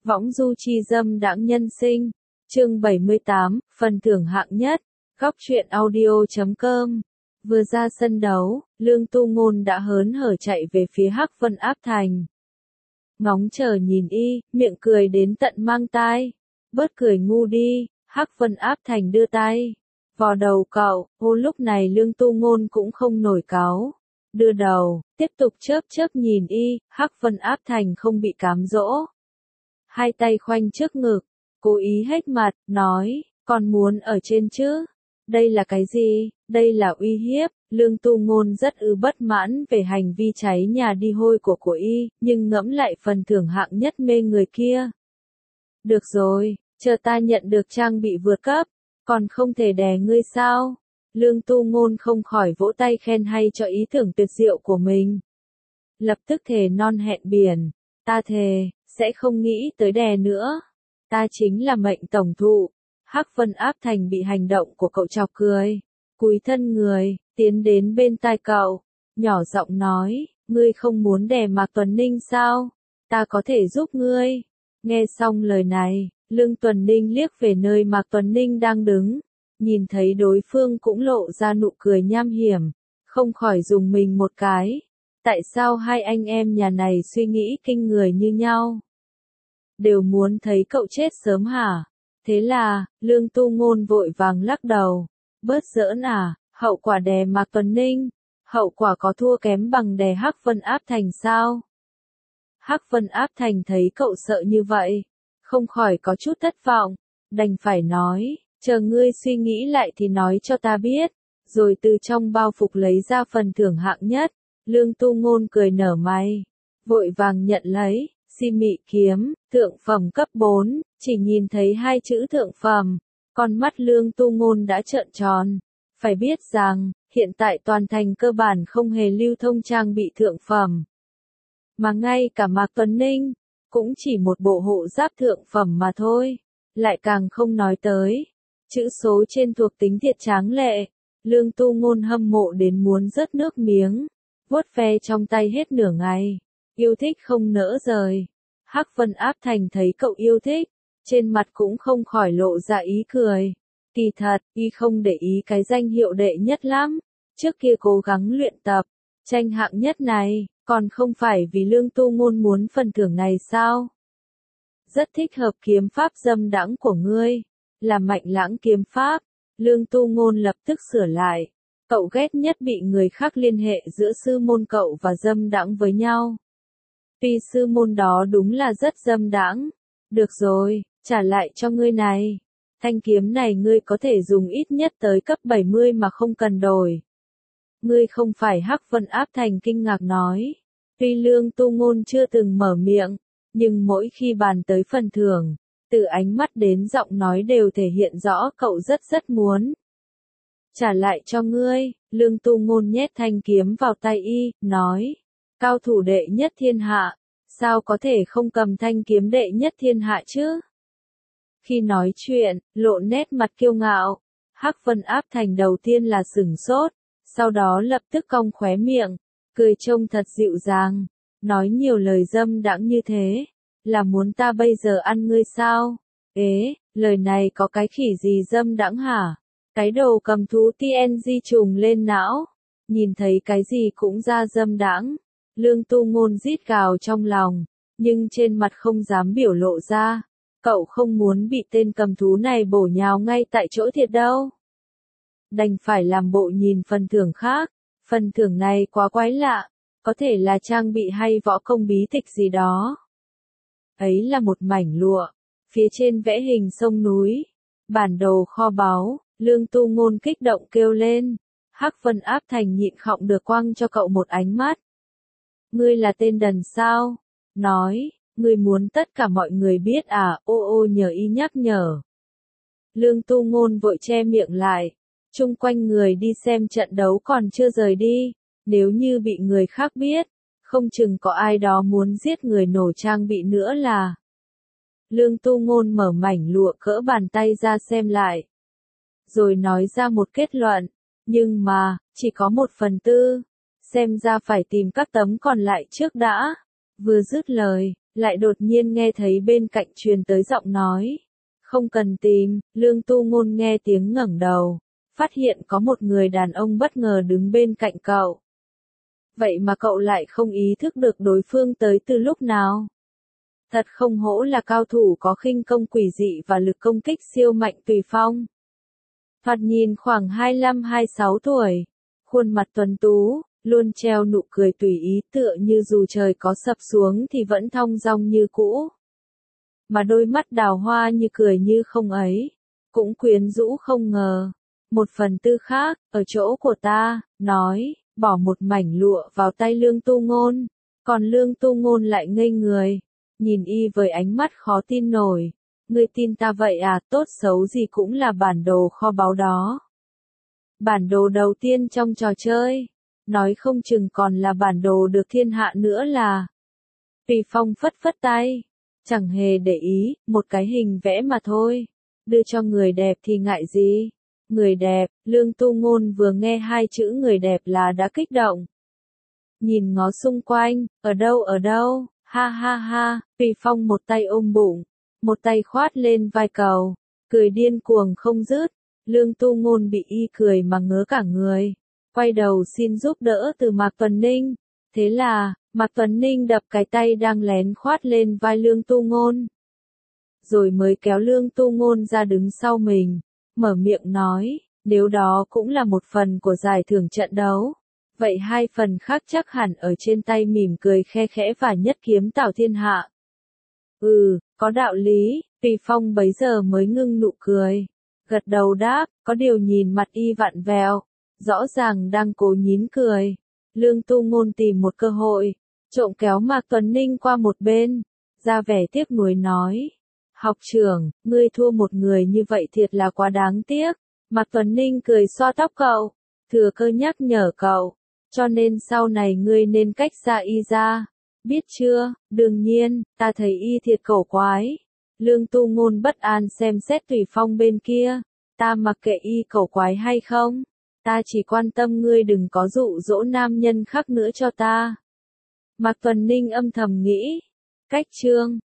Võng du chi dâm đãng nhân sinh, chương 78, phần thưởng hạng nhất, góc truyện audio.com. Vừa ra sân đấu, Lương Tu Ngôn đã hớn hở chạy về phía Hắc Vân Áp Thành. Ngóng chờ nhìn y, miệng cười đến tận mang tai. Bớt cười ngu đi, Hắc Vân Áp Thành đưa tay vò đầu cậu, lúc này Lương Tu Ngôn cũng không nổi cáu. Đưa đầu, tiếp tục chớp chớp nhìn y, Hắc Vân Áp Thành không bị cám dỗ. Hai tay khoanh trước ngực, cố ý hếch mặt, nói, còn muốn ở trên chứ? Đây là cái gì? Đây là uy hiếp. Lương Tu Ngôn rất bất mãn về hành vi cháy nhà đi hôi của y, nhưng ngẫm lại phần thưởng hạng nhất mê người kia. Được rồi, chờ ta nhận được trang bị vượt cấp, còn không thể đè ngươi sao? Lương Tu Ngôn không khỏi vỗ tay khen hay cho ý tưởng tuyệt diệu của mình. Lập tức thề non hẹn biển, ta thề, sẽ không nghĩ tới đè nữa. Ta chính là mệnh tổng thụ. Hắc Vân Áp Thành bị hành động của cậu chọc cười. Cúi thân người, tiến đến bên tai cậu, nhỏ giọng nói, ngươi không muốn đè Mạc Tuấn Ninh sao? Ta có thể giúp ngươi. Nghe xong lời này, Lương Tuấn Ninh liếc về nơi Mạc Tuấn Ninh đang đứng. Nhìn thấy đối phương cũng lộ ra nụ cười nham hiểm, không khỏi dùng mình một cái. Tại sao hai anh em nhà này suy nghĩ kinh người như nhau? Đều muốn thấy cậu chết sớm hả? Thế là, Lương Tu Ngôn vội vàng lắc đầu. Bớt giỡn à, hậu quả đè Mạc Tuấn Ninh, hậu quả có thua kém bằng đè Hắc Vân Áp Thành sao? Hắc Vân Áp Thành thấy cậu sợ như vậy, không khỏi có chút thất vọng, đành phải nói, chờ ngươi suy nghĩ lại thì nói cho ta biết, rồi từ trong bao phục lấy ra phần thưởng hạng nhất. Lương Tu Ngôn cười nở mày, vội vàng nhận lấy, Si Mị kiếm, thượng phẩm cấp 4, chỉ nhìn thấy hai chữ thượng phẩm, con mắt Lương Tu Ngôn đã trợn tròn. Phải biết rằng, hiện tại toàn thành cơ bản không hề lưu thông trang bị thượng phẩm. Mà ngay cả Mạc Tuấn Ninh, cũng chỉ một bộ hộ giáp thượng phẩm mà thôi, lại càng không nói tới. Chữ số trên thuộc tính thiệt tráng lệ, Lương Tu Ngôn hâm mộ đến muốn rớt nước miếng, vuốt ve trong tay hết nửa ngày, yêu thích không nỡ rời. Hắc Vân Áp Thành thấy cậu yêu thích, trên mặt cũng không khỏi lộ ra ý cười. Kỳ thật, y không để ý cái danh hiệu đệ nhất lắm, trước kia cố gắng luyện tập, tranh hạng nhất này, còn không phải vì Lương Tu Ngôn muốn phần thưởng này sao? Rất thích hợp kiếm pháp dâm đãng của ngươi, là Mạnh Lãng kiếm pháp. Lương Tu Ngôn lập tức sửa lại, cậu ghét nhất bị người khác liên hệ giữa sư môn cậu và dâm đãng với nhau. Tuy sư môn đó đúng là rất dâm đãng. Được rồi, trả lại cho ngươi này. Thanh kiếm này ngươi có thể dùng ít nhất tới cấp 70 mà không cần đổi. Ngươi không phải Hắc Vân Áp Thành kinh ngạc nói. Tuy Lương Tu Ngôn chưa từng mở miệng, nhưng mỗi khi bàn tới phần thưởng, từ ánh mắt đến giọng nói đều thể hiện rõ cậu rất muốn. Trả lại cho ngươi. Lương Tu Ngôn nhét thanh kiếm vào tay y, nói. Cao thủ đệ nhất thiên hạ, sao có thể không cầm thanh kiếm đệ nhất thiên hạ chứ? Khi nói chuyện, lộ nét mặt kiêu ngạo, Hắc Vân Áp Thành đầu tiên là sửng sốt, sau đó lập tức cong khóe miệng, cười trông thật dịu dàng, nói nhiều lời dâm đãng như thế, là muốn ta bây giờ ăn ngươi sao? Ế, lời này có cái khỉ gì dâm đãng hả? Cái đồ cầm thú TNG trùng lên não, nhìn thấy cái gì cũng ra dâm đãng. Lương Tu Ngôn rít gào trong lòng, nhưng trên mặt không dám biểu lộ ra. Cậu không muốn bị tên cầm thú này bổ nhào ngay tại chỗ thiệt đâu. Đành phải làm bộ nhìn phần thưởng khác. Phần thưởng này quá quái lạ, có thể là trang bị hay võ công bí tịch gì đó. Ấy là một mảnh lụa, phía trên vẽ hình sông núi, bản đồ kho báu. Lương Tu Ngôn kích động kêu lên. Hắc Vân Áp Thành nhịn khọng được quăng cho cậu một ánh mắt. Ngươi là tên đần sao? Nói, ngươi muốn tất cả mọi người biết à? Ô nhờ y nhắc nhở. Lương Tu Ngôn vội che miệng lại. Chung quanh người đi xem trận đấu còn chưa rời đi. Nếu như bị người khác biết, không chừng có ai đó muốn giết người nổ trang bị nữa là. Lương Tu Ngôn mở mảnh lụa cỡ bàn tay ra xem lại. Rồi nói ra một kết luận. Nhưng mà, chỉ có 1/4. Xem ra phải tìm các tấm còn lại trước đã. Vừa dứt lời, lại đột nhiên nghe thấy bên cạnh truyền tới giọng nói. Không cần tìm, Lương Tu Ngôn nghe tiếng ngẩng đầu, phát hiện có một người đàn ông bất ngờ đứng bên cạnh cậu. Vậy mà cậu lại không ý thức được đối phương tới từ lúc nào. Thật không hổ là cao thủ có khinh công quỷ dị và lực công kích siêu mạnh Tùy Phong. Thoạt nhìn khoảng 25-26 tuổi, khuôn mặt tuấn tú, luôn treo nụ cười tùy ý tựa như dù trời có sập xuống thì vẫn thong dong như cũ. Mà đôi mắt đào hoa như cười như không ấy, cũng quyến rũ không ngờ. Một phần tư khác, ở chỗ của ta, nói, bỏ một mảnh lụa vào tay Lương Tu Ngôn, còn Lương Tu Ngôn lại ngây người, nhìn y với ánh mắt khó tin nổi. Ngươi tin ta vậy à, tốt xấu gì cũng là bản đồ kho báu đó. Bản đồ đầu tiên trong trò chơi, nói không chừng còn là bản đồ được thiên hạ nữa là. Tùy Phong phất phất tay, chẳng hề để ý, một cái hình vẽ mà thôi, đưa cho người đẹp thì ngại gì. Người đẹp, Lương Tu Ngôn vừa nghe hai chữ người đẹp là đã kích động. Nhìn ngó xung quanh, ở đâu, ha ha ha, Tùy Phong một tay ôm bụng, một tay khoát lên vai cậu, cười điên cuồng không dứt. Lương Tu Ngôn bị y cười mà ngớ cả người, quay đầu xin giúp đỡ từ Mạc Tuấn Ninh. Thế là, Mạc Tuấn Ninh đập cái tay đang lén khoát lên vai Lương Tu Ngôn, rồi mới kéo Lương Tu Ngôn ra đứng sau mình, mở miệng nói, nếu đó cũng là một phần của giải thưởng trận đấu, vậy hai phần khác chắc hẳn ở trên tay. Mỉm cười khe khẽ và nhất kiếm tảo thiên hạ. Có đạo lý, Tùy Phong bấy giờ mới ngưng nụ cười, gật đầu đáp, có điều nhìn mặt y vặn vẹo, rõ ràng đang cố nín cười. Lương Tu Ngôn tìm một cơ hội, trộm kéo Mạc Tuấn Ninh qua một bên, ra vẻ tiếc nuối nói, học trưởng, ngươi thua một người như vậy thiệt là quá đáng tiếc. Mạc Tuấn Ninh cười xoa tóc cậu, thừa cơ nhắc nhở cậu, cho nên sau này ngươi nên cách xa y ra, biết chưa? Đương nhiên, ta thấy y thiệt cổ quái. Lương Tu Ngôn bất an xem xét Tùy Phong bên kia, ta mặc kệ y cổ quái hay không, ta chỉ quan tâm ngươi đừng có dụ dỗ nam nhân khác nữa cho ta. Mạc Tuấn Ninh âm thầm nghĩ, cách chương